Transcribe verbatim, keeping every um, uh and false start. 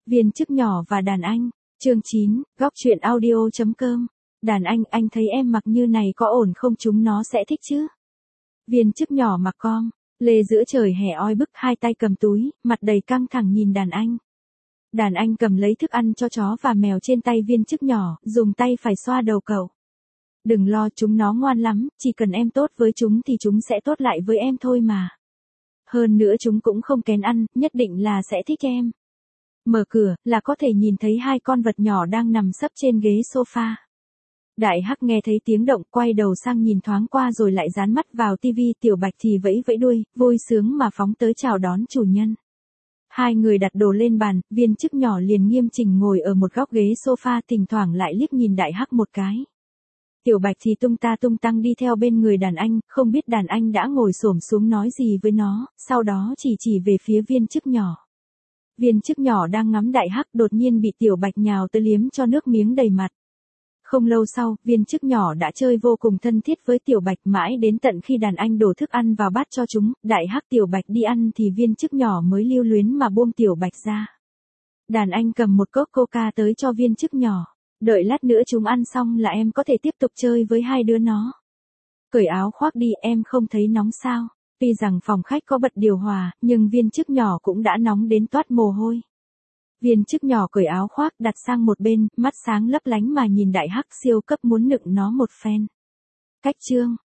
Viên chức nhỏ và đàn anh, chương chín, góc truyện audio chấm com. Đàn anh, anh thấy em mặc như này có ổn không, chúng nó sẽ thích chứ? Viên chức nhỏ mặc com, lê giữa trời hè oi bức, hai tay cầm túi, mặt đầy căng thẳng nhìn đàn anh. Đàn anh cầm lấy thức ăn cho chó và mèo trên tay viên chức nhỏ, dùng tay phải xoa đầu cậu. Đừng lo, chúng nó ngoan lắm, chỉ cần em tốt với chúng thì chúng sẽ tốt lại với em thôi mà. Hơn nữa chúng cũng không kén ăn, nhất định là sẽ thích em. Mở cửa, là có thể nhìn thấy hai con vật nhỏ đang nằm sấp trên ghế sofa. Đại Hắc nghe thấy tiếng động, quay đầu sang nhìn thoáng qua rồi lại dán mắt vào tivi, Tiểu Bạch thì vẫy vẫy đuôi, vui sướng mà phóng tới chào đón chủ nhân. Hai người đặt đồ lên bàn, viên chức nhỏ liền nghiêm chỉnh ngồi ở một góc ghế sofa, thỉnh thoảng lại liếc nhìn Đại Hắc một cái. Tiểu Bạch thì tung ta tung tăng đi theo bên người đàn anh, không biết đàn anh đã ngồi xổm xuống nói gì với nó, sau đó chỉ chỉ về phía viên chức nhỏ. Viên chức nhỏ đang ngắm Đại Hắc đột nhiên bị Tiểu Bạch nhào tới liếm cho nước miếng đầy mặt. Không lâu sau, viên chức nhỏ đã chơi vô cùng thân thiết với Tiểu Bạch mãi đến tận khi đàn anh đổ thức ăn vào bát cho chúng, Đại Hắc Tiểu Bạch đi ăn thì viên chức nhỏ mới lưu luyến mà buông Tiểu Bạch ra. Đàn anh cầm một cốc coca tới cho viên chức nhỏ. Đợi lát nữa chúng ăn xong là em có thể tiếp tục chơi với hai đứa nó. Cởi áo khoác đi, em không thấy nóng sao? Tuy rằng phòng khách có bật điều hòa, nhưng viên chức nhỏ cũng đã nóng đến toát mồ hôi. Viên chức nhỏ cởi áo khoác đặt sang một bên, mắt sáng lấp lánh mà nhìn Đại Hắc siêu cấp muốn nựng nó một phen. Cách chương